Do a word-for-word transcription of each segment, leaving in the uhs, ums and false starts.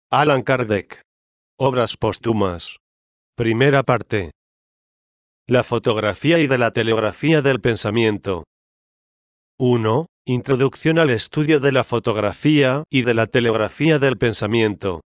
Allan Kardec. Obras póstumas. Primera parte. La fotografía y de la telegrafía del pensamiento. uno. Introducción al estudio de la fotografía y de la telegrafía del pensamiento.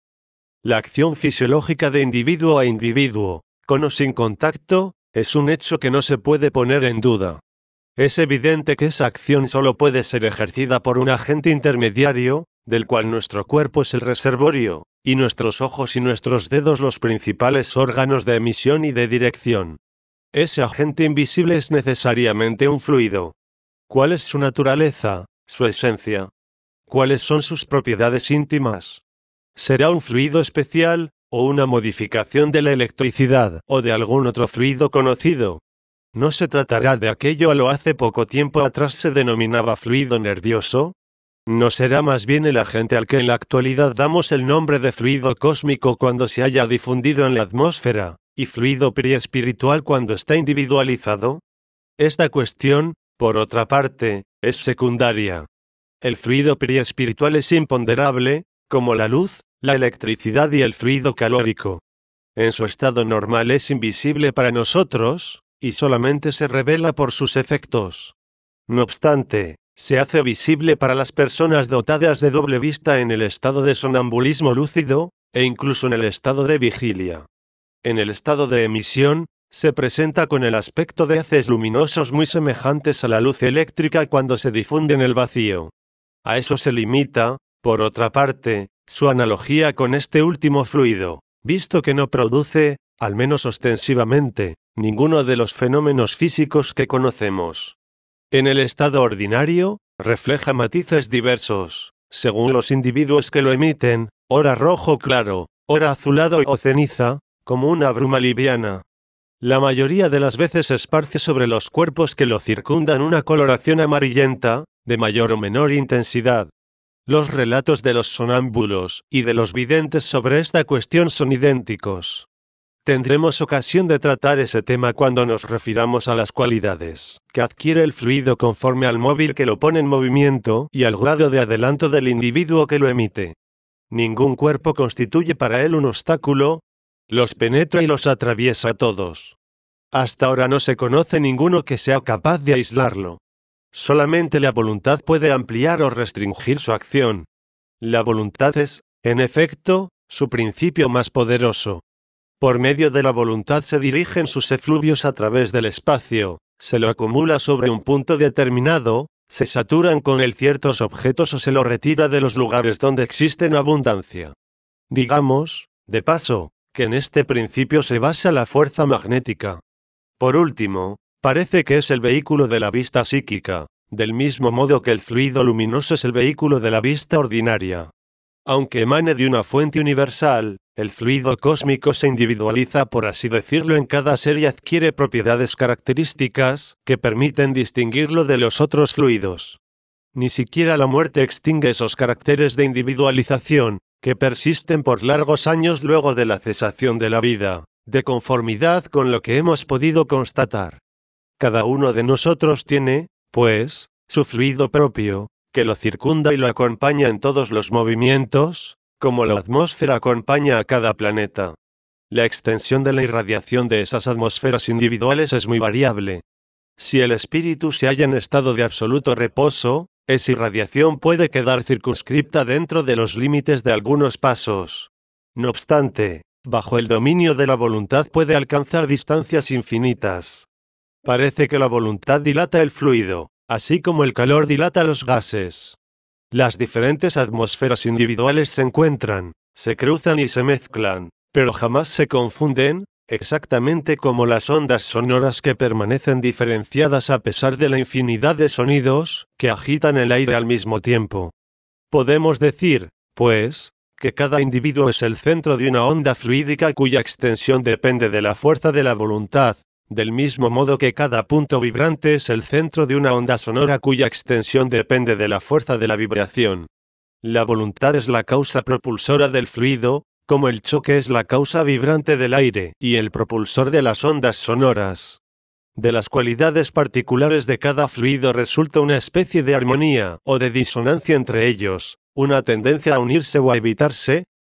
La acción fisiológica de individuo a individuo, con o sin contacto, es un hecho que no se puede poner en duda. Es evidente que esa acción solo puede ser ejercida por un agente intermediario, del cual nuestro cuerpo es el reservorio, y nuestros ojos y nuestros dedos los principales órganos de emisión y de dirección. Ese agente invisible es necesariamente un fluido. ¿Cuál es su naturaleza, su esencia? ¿Cuáles son sus propiedades íntimas? ¿Será un fluido especial, o una modificación de la electricidad, o de algún otro fluido conocido? ¿No se tratará de aquello a lo hace poco tiempo atrás se denominaba fluido nervioso? ¿No será más bien el agente al que en la actualidad damos el nombre de fluido cósmico cuando se haya difundido en la atmósfera, y fluido periespiritual cuando está individualizado? Esta cuestión, por otra parte, es secundaria. El fluido periespiritual es imponderable, como la luz, la electricidad y el fluido calórico. En su estado normal es invisible para nosotros, y solamente se revela por sus efectos. No obstante, se hace visible para las personas dotadas de doble vista en el estado de sonambulismo lúcido, e incluso en el estado de vigilia. En el estado de emisión, se presenta con el aspecto de haces luminosos muy semejantes a la luz eléctrica cuando se difunde en el vacío. A eso se limita, por otra parte, su analogía con este último fluido, visto que no produce, al menos ostensivamente, ninguno de los fenómenos físicos que conocemos. En el estado ordinario, refleja matices diversos, según los individuos que lo emiten, ora rojo claro, ora azulado o ceniza, como una bruma liviana. La mayoría de las veces esparce sobre los cuerpos que lo circundan una coloración amarillenta, de mayor o menor intensidad. Los relatos de los sonámbulos y de los videntes sobre esta cuestión son idénticos. Tendremos ocasión de tratar ese tema cuando nos refiramos a las cualidades que adquiere el fluido conforme al móvil que lo pone en movimiento y al grado de adelanto del individuo que lo emite. Ningún cuerpo constituye para él un obstáculo, los penetra y los atraviesa todos. Hasta ahora no se conoce ninguno que sea capaz de aislarlo. Solamente la voluntad puede ampliar o restringir su acción. La voluntad es, en efecto, su principio más poderoso. Por medio de la voluntad se dirigen sus efluvios a través del espacio, se lo acumula sobre un punto determinado, se saturan con él ciertos objetos o se lo retira de los lugares donde existen abundancia. Digamos, de paso, que en este principio se basa la fuerza magnética. Por último, parece que es el vehículo de la vista psíquica, del mismo modo que el fluido luminoso es el vehículo de la vista ordinaria. Aunque emane de una fuente universal, el fluido cósmico se individualiza, por así decirlo, en cada ser y adquiere propiedades características que permiten distinguirlo de los otros fluidos. Ni siquiera la muerte extingue esos caracteres de individualización, que persisten por largos años luego de la cesación de la vida, de conformidad con lo que hemos podido constatar. Cada uno de nosotros tiene, pues, su fluido propio, que lo circunda y lo acompaña en todos los movimientos, como la atmósfera acompaña a cada planeta. La extensión de la irradiación de esas atmósferas individuales es muy variable. Si el espíritu se halla en estado de absoluto reposo, esa irradiación puede quedar circunscripta dentro de los límites de algunos pasos. No obstante, bajo el dominio de la voluntad puede alcanzar distancias infinitas. Parece que la voluntad dilata el fluido, así como el calor dilata los gases. Las diferentes atmósferas individuales se encuentran, se cruzan y se mezclan, pero jamás se confunden, exactamente como las ondas sonoras que permanecen diferenciadas a pesar de la infinidad de sonidos que agitan el aire al mismo tiempo. Podemos decir, pues, que cada individuo es el centro de una onda fluídica cuya extensión depende de la fuerza de la voluntad, del mismo modo que cada punto vibrante es el centro de una onda sonora cuya extensión depende de la fuerza de la vibración. La voluntad es la causa propulsora del fluido, como el choque es la causa vibrante del aire y el propulsor de las ondas sonoras. De las cualidades particulares de cada fluido resulta una especie de armonía o de disonancia entre ellos, una tendencia a unirse o a evitarse,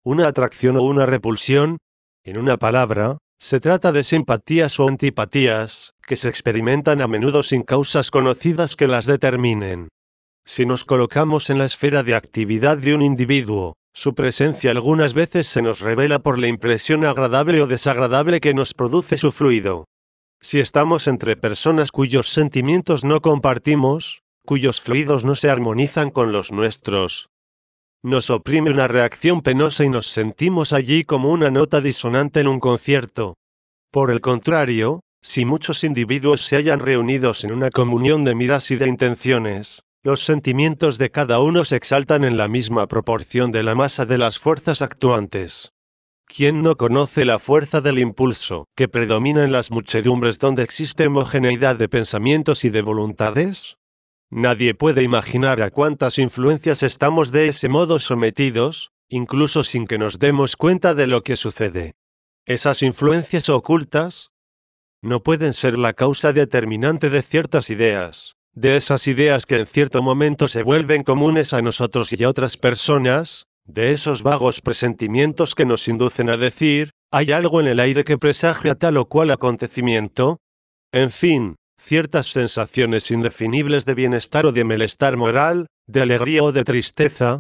una atracción o una repulsión. En una palabra, se trata de simpatías o antipatías, que se experimentan a menudo sin causas conocidas que las determinen. Si nos colocamos en la esfera de actividad de un individuo, su presencia algunas veces se nos revela por la impresión agradable o desagradable que nos produce su fluido. Si estamos entre personas cuyos sentimientos no compartimos, cuyos fluidos no se armonizan con los nuestros, nos oprime una reacción penosa y nos sentimos allí como una nota disonante en un concierto. Por el contrario, si muchos individuos se hallan reunidos en una comunión de miras y de intenciones, los sentimientos de cada uno se exaltan en la misma proporción de la masa de las fuerzas actuantes. ¿Quién no conoce la fuerza del impulso que predomina en las muchedumbres donde existe homogeneidad de pensamientos y de voluntades? Nadie puede imaginar a cuántas influencias estamos de ese modo sometidos, incluso sin que nos demos cuenta de lo que sucede. Esas influencias ocultas no pueden ser la causa determinante de ciertas ideas, de esas ideas que en cierto momento se vuelven comunes a nosotros y a otras personas, de esos vagos presentimientos que nos inducen a decir, hay algo en el aire que presagia tal o cual acontecimiento. En fin, ciertas sensaciones indefinibles de bienestar o de malestar moral, de alegría o de tristeza,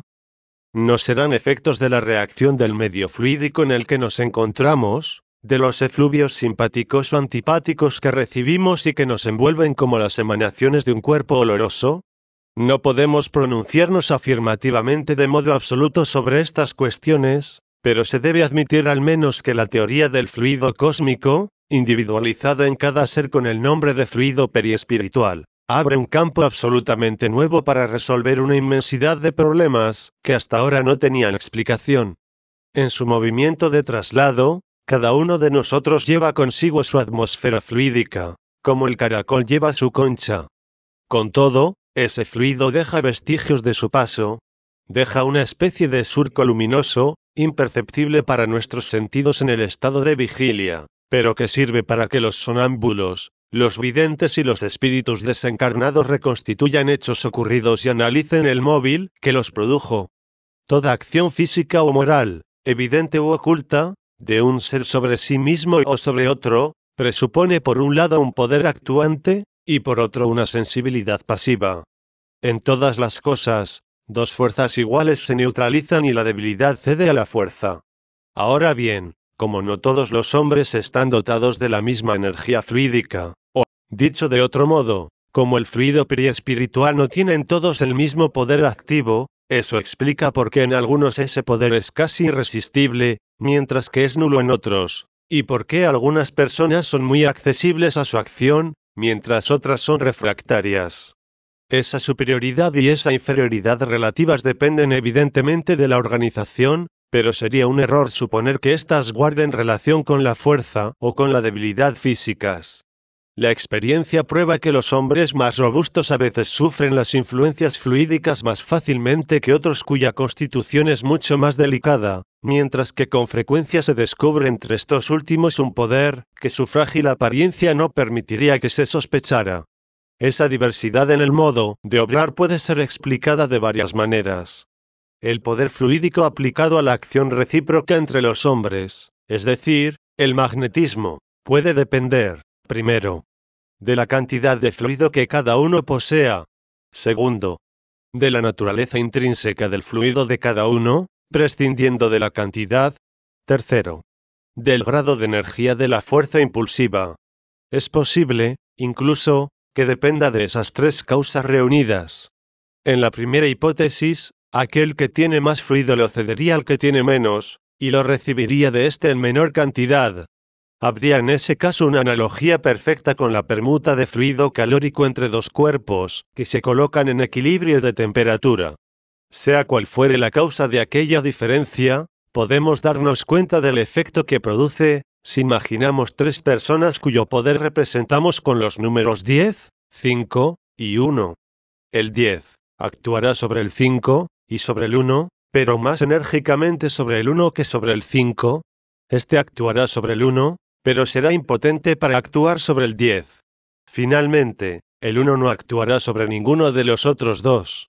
no serán efectos de la reacción del medio fluídico en el que nos encontramos, de los efluvios simpáticos o antipáticos que recibimos y que nos envuelven como las emanaciones de un cuerpo oloroso. No podemos pronunciarnos afirmativamente de modo absoluto sobre estas cuestiones, pero se debe admitir al menos que la teoría del fluido cósmico, individualizado en cada ser con el nombre de fluido periespiritual, abre un campo absolutamente nuevo para resolver una inmensidad de problemas que hasta ahora no tenían explicación. En su movimiento de traslado, cada uno de nosotros lleva consigo su atmósfera fluídica, como el caracol lleva su concha. Con todo, ese fluido deja vestigios de su paso, deja una especie de surco luminoso, imperceptible para nuestros sentidos en el estado de vigilia, pero que sirve para que los sonámbulos, los videntes y los espíritus desencarnados reconstituyan hechos ocurridos y analicen el móvil que los produjo. Toda acción física o moral, evidente u oculta, de un ser sobre sí mismo o sobre otro, presupone por un lado un poder actuante, y por otro una sensibilidad pasiva. En todas las cosas, dos fuerzas iguales se neutralizan y la debilidad cede a la fuerza. Ahora bien, como no todos los hombres están dotados de la misma energía fluídica, o, dicho de otro modo, como el fluido periespiritual no tienen todos el mismo poder activo, eso explica por qué en algunos ese poder es casi irresistible, mientras que es nulo en otros, y por qué algunas personas son muy accesibles a su acción, mientras otras son refractarias. Esa superioridad y esa inferioridad relativas dependen evidentemente de la organización, pero sería un error suponer que éstas guarden relación con la fuerza o con la debilidad físicas. La experiencia prueba que los hombres más robustos a veces sufren las influencias fluídicas más fácilmente que otros cuya constitución es mucho más delicada, mientras que con frecuencia se descubre entre estos últimos un poder que su frágil apariencia no permitiría que se sospechara. Esa diversidad en el modo de obrar puede ser explicada de varias maneras. El poder fluídico aplicado a la acción recíproca entre los hombres, es decir, el magnetismo, puede depender, primero, de la cantidad de fluido que cada uno posea. Segundo, de la naturaleza intrínseca del fluido de cada uno, prescindiendo de la cantidad. Tercero, del grado de energía de la fuerza impulsiva. Es posible, incluso, que dependa de esas tres causas reunidas. En la primera hipótesis, aquel que tiene más fluido lo cedería al que tiene menos, y lo recibiría de éste en menor cantidad. Habría en ese caso una analogía perfecta con la permuta de fluido calórico entre dos cuerpos, que se colocan en equilibrio de temperatura. Sea cual fuere la causa de aquella diferencia, podemos darnos cuenta del efecto que produce, si imaginamos tres personas cuyo poder representamos con los números diez, cinco y uno. El diez actuará sobre el cinco y sobre el uno, pero más enérgicamente sobre el uno que sobre el cinco. Este actuará sobre el uno, pero será impotente para actuar sobre el diez. Finalmente, el uno no actuará sobre ninguno de los otros dos.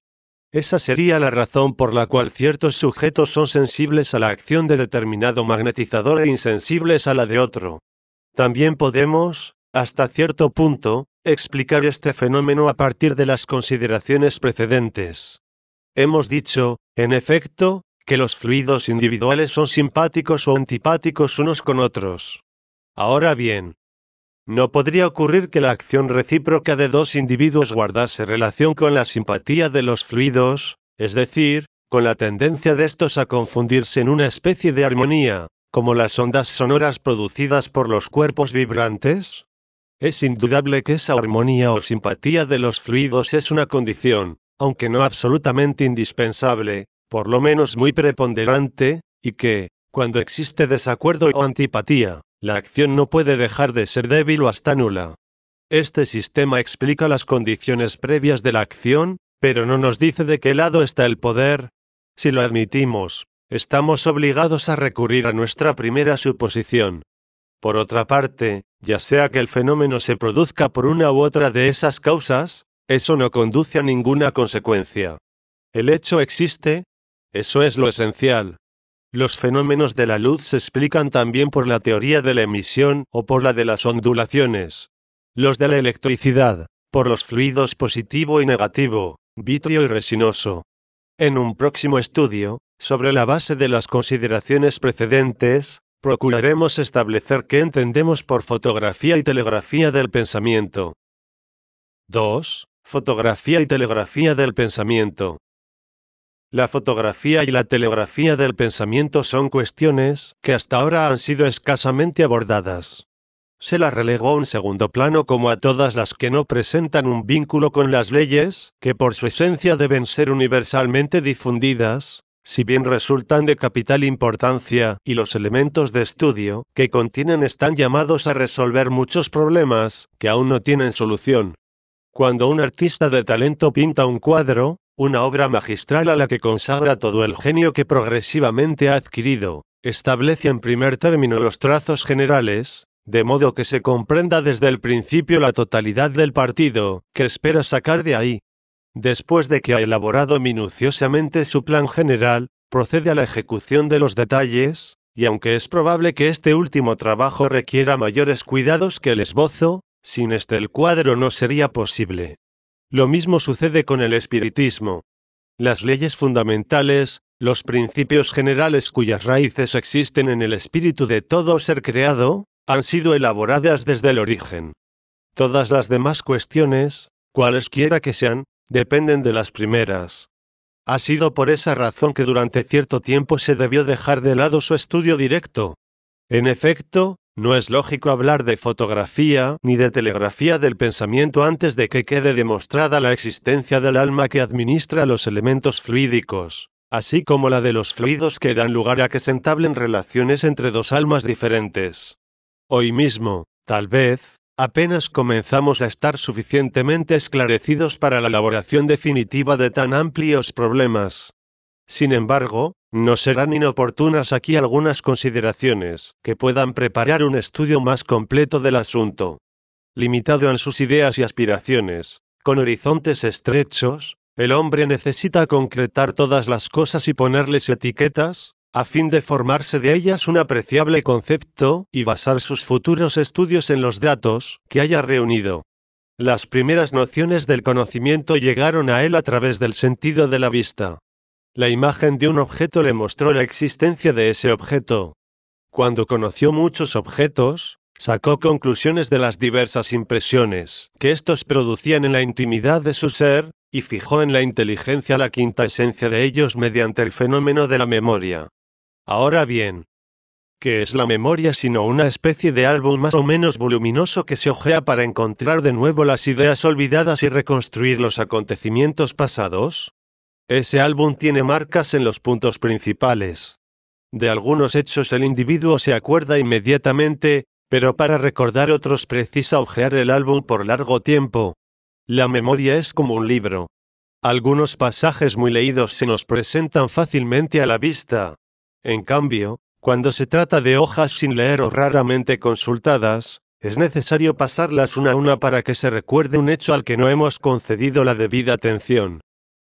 Esa sería la razón por la cual ciertos sujetos son sensibles a la acción de determinado magnetizador e insensibles a la de otro. También podemos, hasta cierto punto, explicar este fenómeno a partir de las consideraciones precedentes. Hemos dicho, en efecto, que los fluidos individuales son simpáticos o antipáticos unos con otros. Ahora bien, no podría ocurrir que la acción recíproca de dos individuos guardase relación con la simpatía de los fluidos, es decir, con la tendencia de estos a confundirse en una especie de armonía, como las ondas sonoras producidas por los cuerpos vibrantes? Es indudable que esa armonía o simpatía de los fluidos es una condición, aunque no absolutamente indispensable, por lo menos muy preponderante, y que, cuando existe desacuerdo o antipatía, la acción no puede dejar de ser débil o hasta nula. Este sistema explica las condiciones previas de la acción, pero no nos dice de qué lado está el poder. Si lo admitimos, estamos obligados a recurrir a nuestra primera suposición. Por otra parte, ya sea que el fenómeno se produzca por una u otra de esas causas, eso no conduce a ninguna consecuencia. El hecho existe, eso es lo esencial. Los fenómenos de la luz se explican también por la teoría de la emisión o por la de las ondulaciones. Los de la electricidad, por los fluidos positivo y negativo, vítreo y resinoso. En un próximo estudio, sobre la base de las consideraciones precedentes, procuraremos establecer qué entendemos por fotografía y telegrafía del pensamiento. dos. Fotografía y telegrafía del pensamiento. La fotografía y la telegrafía del pensamiento son cuestiones que hasta ahora han sido escasamente abordadas. Se las relegó a un segundo plano como a todas las que no presentan un vínculo con las leyes, que por su esencia deben ser universalmente difundidas, si bien resultan de capital importancia, y los elementos de estudio que contienen están llamados a resolver muchos problemas que aún no tienen solución. Cuando un artista de talento pinta un cuadro, una obra magistral a la que consagra todo el genio que progresivamente ha adquirido, establece en primer término los trazos generales, de modo que se comprenda desde el principio la totalidad del partido que espera sacar de ahí. Después de que ha elaborado minuciosamente su plan general, procede a la ejecución de los detalles, y aunque es probable que este último trabajo requiera mayores cuidados que el esbozo, sin este el cuadro no sería posible. Lo mismo sucede con el espiritismo. Las leyes fundamentales, los principios generales cuyas raíces existen en el espíritu de todo ser creado, han sido elaboradas desde el origen. Todas las demás cuestiones, cualesquiera que sean, dependen de las primeras. Ha sido por esa razón que durante cierto tiempo se debió dejar de lado su estudio directo. En efecto, no es lógico hablar de fotografía ni de telegrafía del pensamiento antes de que quede demostrada la existencia del alma que administra los elementos fluídicos, así como la de los fluidos que dan lugar a que se entablen relaciones entre dos almas diferentes. Hoy mismo, tal vez, apenas comenzamos a estar suficientemente esclarecidos para la elaboración definitiva de tan amplios problemas. Sin embargo, no serán inoportunas aquí algunas consideraciones que puedan preparar un estudio más completo del asunto. Limitado en sus ideas y aspiraciones, con horizontes estrechos, el hombre necesita concretar todas las cosas y ponerles etiquetas, a fin de formarse de ellas un apreciable concepto y basar sus futuros estudios en los datos que haya reunido. Las primeras nociones del conocimiento llegaron a él a través del sentido de la vista. La imagen de un objeto le mostró la existencia de ese objeto. Cuando conoció muchos objetos, sacó conclusiones de las diversas impresiones que éstos producían en la intimidad de su ser, y fijó en la inteligencia la quinta esencia de ellos mediante el fenómeno de la memoria. Ahora bien, ¿qué es la memoria sino una especie de álbum más o menos voluminoso que se hojea para encontrar de nuevo las ideas olvidadas y reconstruir los acontecimientos pasados? Ese álbum tiene marcas en los puntos principales. De algunos hechos el individuo se acuerda inmediatamente, pero para recordar otros precisa hojear el álbum por largo tiempo. La memoria es como un libro. Algunos pasajes muy leídos se nos presentan fácilmente a la vista. En cambio, cuando se trata de hojas sin leer o raramente consultadas, es necesario pasarlas una a una para que se recuerde un hecho al que no hemos concedido la debida atención.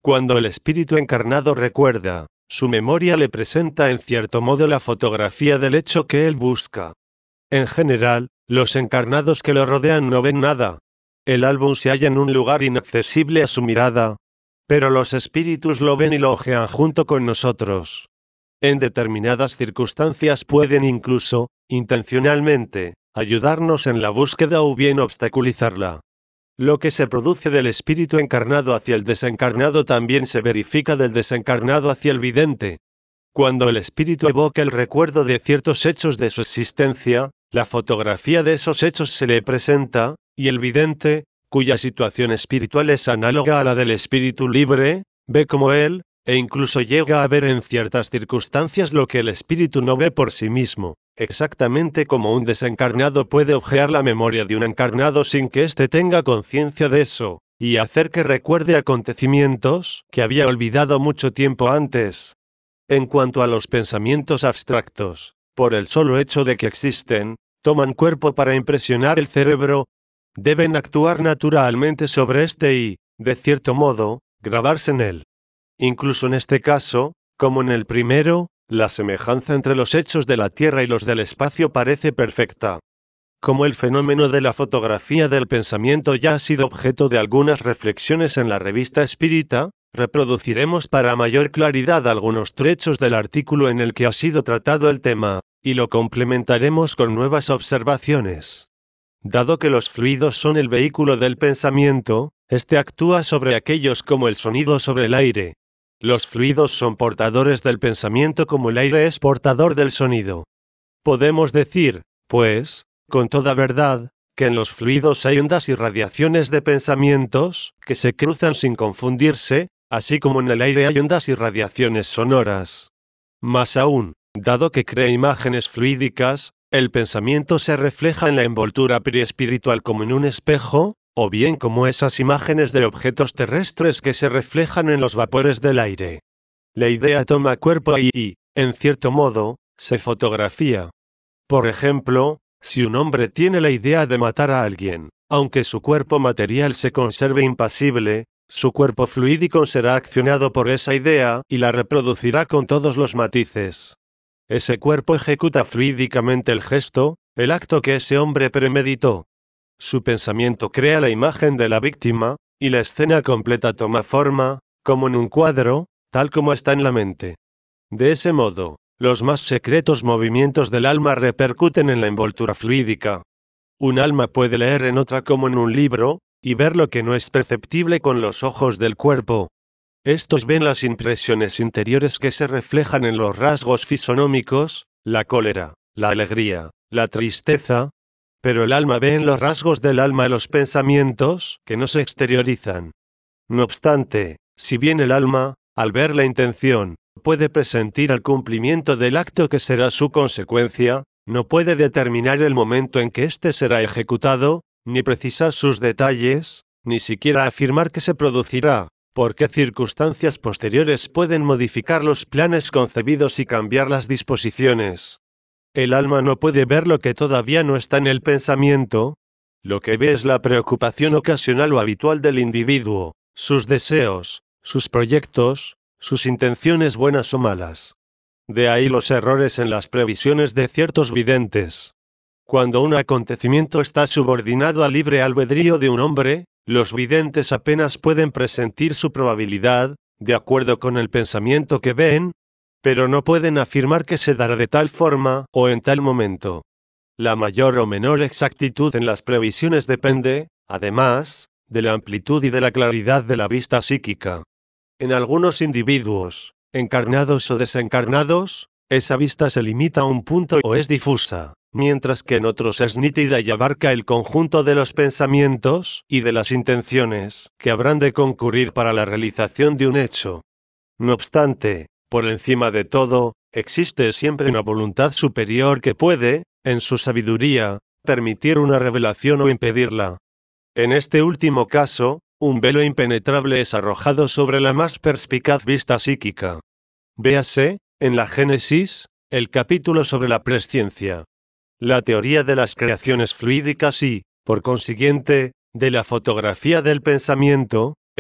Cuando el espíritu encarnado recuerda, su memoria le presenta en cierto modo la fotografía del hecho que él busca. En general, los encarnados que lo rodean no ven nada. El álbum se halla en un lugar inaccesible a su mirada, pero los espíritus lo ven y lo hojean junto con nosotros. En determinadas circunstancias pueden incluso, intencionalmente, ayudarnos en la búsqueda o bien obstaculizarla. Lo que se produce del espíritu encarnado hacia el desencarnado también se verifica del desencarnado hacia el vidente. Cuando el espíritu evoca el recuerdo de ciertos hechos de su existencia, la fotografía de esos hechos se le presenta, y el vidente, cuya situación espiritual es análoga a la del espíritu libre, ve como él, e incluso llega a ver en ciertas circunstancias lo que el espíritu no ve por sí mismo, exactamente como un desencarnado puede hojear la memoria de un encarnado sin que éste tenga conciencia de eso, y hacer que recuerde acontecimientos que había olvidado mucho tiempo antes. En cuanto a los pensamientos abstractos, por el solo hecho de que existen, toman cuerpo para impresionar el cerebro, deben actuar naturalmente sobre este y, de cierto modo, grabarse en él. Incluso en este caso, como en el primero, la semejanza entre los hechos de la Tierra y los del espacio parece perfecta. Como el fenómeno de la fotografía del pensamiento ya ha sido objeto de algunas reflexiones en la revista Espírita, reproduciremos para mayor claridad algunos trechos del artículo en el que ha sido tratado el tema, y lo complementaremos con nuevas observaciones. Dado que los fluidos son el vehículo del pensamiento, este actúa sobre aquellos como el sonido sobre el aire. Los fluidos son portadores del pensamiento como el aire es portador del sonido. Podemos decir, pues, con toda verdad, que en los fluidos hay ondas y radiaciones de pensamientos, que se cruzan sin confundirse, así como en el aire hay ondas y radiaciones sonoras. Más aún, dado que crea imágenes fluídicas, el pensamiento se refleja en la envoltura periespiritual como en un espejo, o bien como esas imágenes de objetos terrestres que se reflejan en los vapores del aire. La idea toma cuerpo ahí y, en cierto modo, se fotografía. Por ejemplo, si un hombre tiene la idea de matar a alguien, aunque su cuerpo material se conserve impasible, su cuerpo fluídico será accionado por esa idea y la reproducirá con todos los matices. Ese cuerpo ejecuta fluídicamente el gesto, el acto que ese hombre premeditó. Su pensamiento crea la imagen de la víctima, y la escena completa toma forma, como en un cuadro, tal como está en la mente. De ese modo, los más secretos movimientos del alma repercuten en la envoltura fluídica. Un alma puede leer en otra como en un libro, y ver lo que no es perceptible con los ojos del cuerpo. Estos ven las impresiones interiores que se reflejan en los rasgos fisonómicos, la cólera, la alegría, la tristeza, pero el alma ve en los rasgos del alma los pensamientos que no se exteriorizan. No obstante, si bien el alma, al ver la intención, puede presentir el cumplimiento del acto que será su consecuencia, no puede determinar el momento en que éste será ejecutado, ni precisar sus detalles, ni siquiera afirmar que se producirá, porque circunstancias posteriores pueden modificar los planes concebidos y cambiar las disposiciones. El alma no puede ver lo que todavía no está en el pensamiento. Lo que ve es la preocupación ocasional o habitual del individuo, sus deseos, sus proyectos, sus intenciones buenas o malas. De ahí los errores en las previsiones de ciertos videntes. Cuando un acontecimiento está subordinado al libre albedrío de un hombre, los videntes apenas pueden presentir su probabilidad, de acuerdo con el pensamiento que ven, pero no pueden afirmar que se dará de tal forma o en tal momento. La mayor o menor exactitud en las previsiones depende, además, de la amplitud y de la claridad de la vista psíquica. En algunos individuos, encarnados o desencarnados, esa vista se limita a un punto o es difusa, mientras que en otros es nítida y abarca el conjunto de los pensamientos y de las intenciones que habrán de concurrir para la realización de un hecho. No obstante, por encima de todo, existe siempre una voluntad superior que puede, en su sabiduría, permitir una revelación o impedirla. En este último caso, un velo impenetrable es arrojado sobre la más perspicaz vista psíquica. Véase, en la Génesis, el capítulo sobre la presciencia. La teoría de las creaciones fluídicas y, por consiguiente, de la fotografía del pensamiento,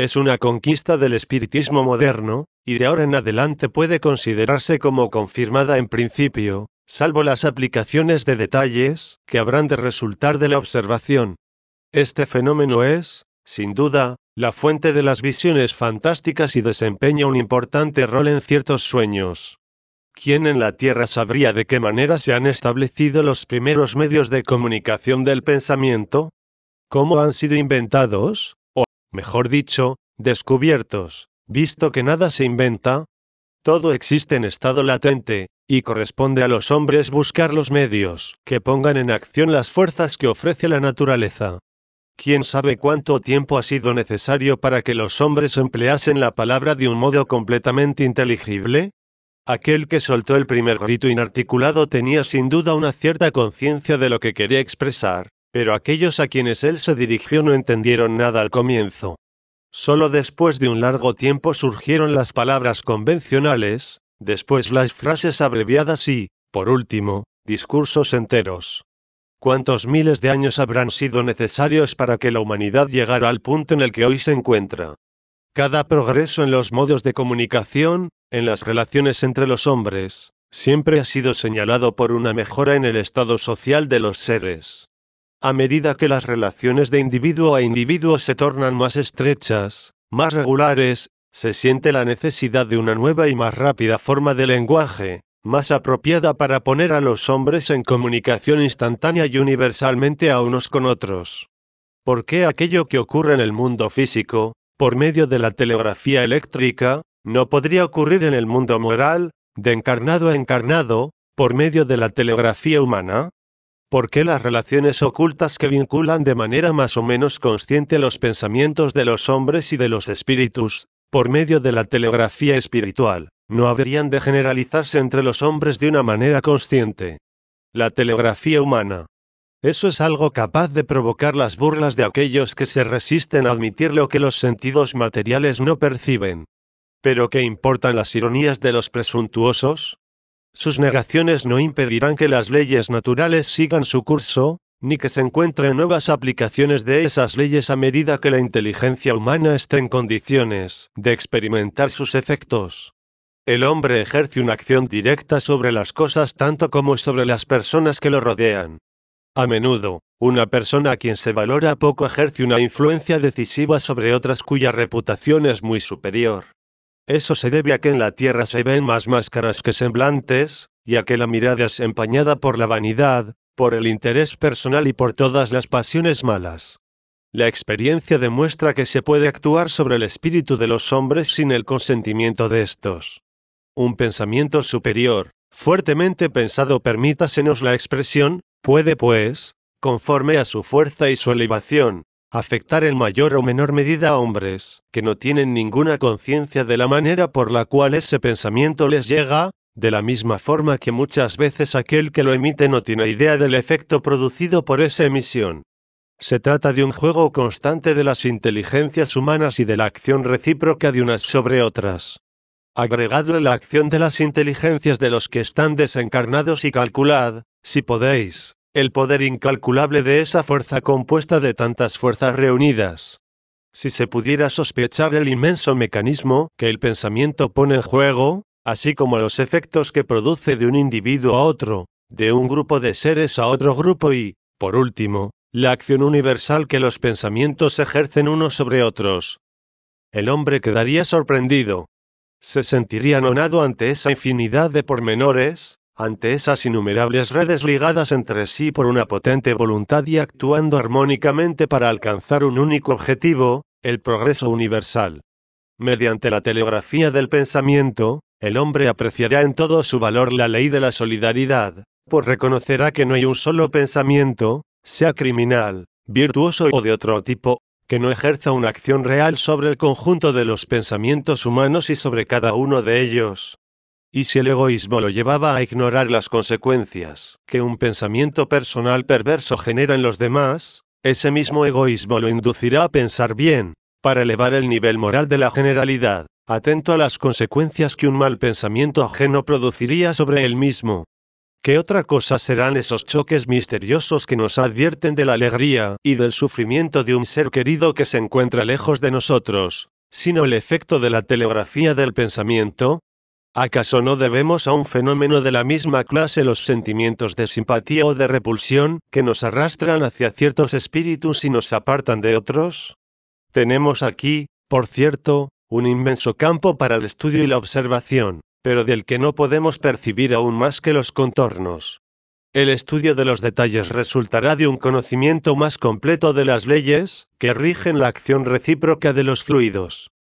Es una conquista del espiritismo moderno, y de ahora en adelante puede considerarse como confirmada en principio, salvo las aplicaciones de detalles que habrán de resultar de la observación. Este fenómeno es, sin duda, la fuente de las visiones fantásticas y desempeña un importante rol en ciertos sueños. ¿Quién en la Tierra sabría de qué manera se han establecido los primeros medios de comunicación del pensamiento? ¿Cómo han sido inventados? O, mejor dicho, descubiertos, visto que nada se inventa? Todo existe en estado latente, y corresponde a los hombres buscar los medios que pongan en acción las fuerzas que ofrece la naturaleza. ¿Quién sabe cuánto tiempo ha sido necesario para que los hombres empleasen la palabra de un modo completamente inteligible? Aquel que soltó el primer grito inarticulado tenía sin duda una cierta conciencia de lo que quería expresar, pero aquellos a quienes él se dirigió no entendieron nada al comienzo. Solo después de un largo tiempo surgieron las palabras convencionales, después las frases abreviadas y, por último, discursos enteros. ¿Cuántos miles de años habrán sido necesarios para que la humanidad llegara al punto en el que hoy se encuentra? Cada progreso en los modos de comunicación, en las relaciones entre los hombres, siempre ha sido señalado por una mejora en el estado social de los seres. A medida que las relaciones de individuo a individuo se tornan más estrechas, más regulares, se siente la necesidad de una nueva y más rápida forma de lenguaje, más apropiada para poner a los hombres en comunicación instantánea y universalmente a unos con otros. ¿Por qué aquello que ocurre en el mundo físico, por medio de la telegrafía eléctrica, no podría ocurrir en el mundo moral, de encarnado a encarnado, por medio de la telegrafía humana? ¿Por qué las relaciones ocultas que vinculan de manera más o menos consciente los pensamientos de los hombres y de los espíritus, por medio de la telegrafía espiritual, no habrían de generalizarse entre los hombres de una manera consciente? La telegrafía humana. Eso es algo capaz de provocar las burlas de aquellos que se resisten a admitir lo que los sentidos materiales no perciben. ¿Pero qué importan las ironías de los presuntuosos? Sus negaciones no impedirán que las leyes naturales sigan su curso, ni que se encuentren nuevas aplicaciones de esas leyes a medida que la inteligencia humana esté en condiciones de experimentar sus efectos. El hombre ejerce una acción directa sobre las cosas tanto como sobre las personas que lo rodean. A menudo, una persona a quien se valora poco ejerce una influencia decisiva sobre otras cuya reputación es muy superior. Eso se debe a que en la tierra se ven más máscaras que semblantes, y a que la mirada es empañada por la vanidad, por el interés personal y por todas las pasiones malas. La experiencia demuestra que se puede actuar sobre el espíritu de los hombres sin el consentimiento de estos. Un pensamiento superior, fuertemente pensado, permítasenos la expresión, puede pues, conforme a su fuerza y su elevación, afectar en mayor o menor medida a hombres que no tienen ninguna conciencia de la manera por la cual ese pensamiento les llega, de la misma forma que muchas veces aquel que lo emite no tiene idea del efecto producido por esa emisión. Se trata de un juego constante de las inteligencias humanas y de la acción recíproca de unas sobre otras. Agregadle la acción de las inteligencias de los que están desencarnados y calculad, si podéis, el poder incalculable de esa fuerza compuesta de tantas fuerzas reunidas. Si se pudiera sospechar el inmenso mecanismo que el pensamiento pone en juego, así como los efectos que produce de un individuo a otro, de un grupo de seres a otro grupo y, por último, la acción universal que los pensamientos ejercen unos sobre otros, el hombre quedaría sorprendido. Se sentiría anonado ante esa infinidad de pormenores, ante esas innumerables redes ligadas entre sí por una potente voluntad y actuando armónicamente para alcanzar un único objetivo, el progreso universal. Mediante la telegrafía del pensamiento, el hombre apreciará en todo su valor la ley de la solidaridad, pues reconocerá que no hay un solo pensamiento, sea criminal, virtuoso o de otro tipo, que no ejerza una acción real sobre el conjunto de los pensamientos humanos y sobre cada uno de ellos. Y si el egoísmo lo llevaba a ignorar las consecuencias que un pensamiento personal perverso genera en los demás, ese mismo egoísmo lo inducirá a pensar bien, para elevar el nivel moral de la generalidad, atento a las consecuencias que un mal pensamiento ajeno produciría sobre él mismo. ¿Qué otra cosa serán esos choques misteriosos que nos advierten de la alegría y del sufrimiento de un ser querido que se encuentra lejos de nosotros, sino el efecto de la telegrafía del pensamiento? ¿Acaso no debemos a un fenómeno de la misma clase los sentimientos de simpatía o de repulsión, que nos arrastran hacia ciertos espíritus y nos apartan de otros? Tenemos aquí, por cierto, un inmenso campo para el estudio y la observación, pero del que no podemos percibir aún más que los contornos. El estudio de los detalles resultará de un conocimiento más completo de las leyes que rigen la acción recíproca de los fluidos.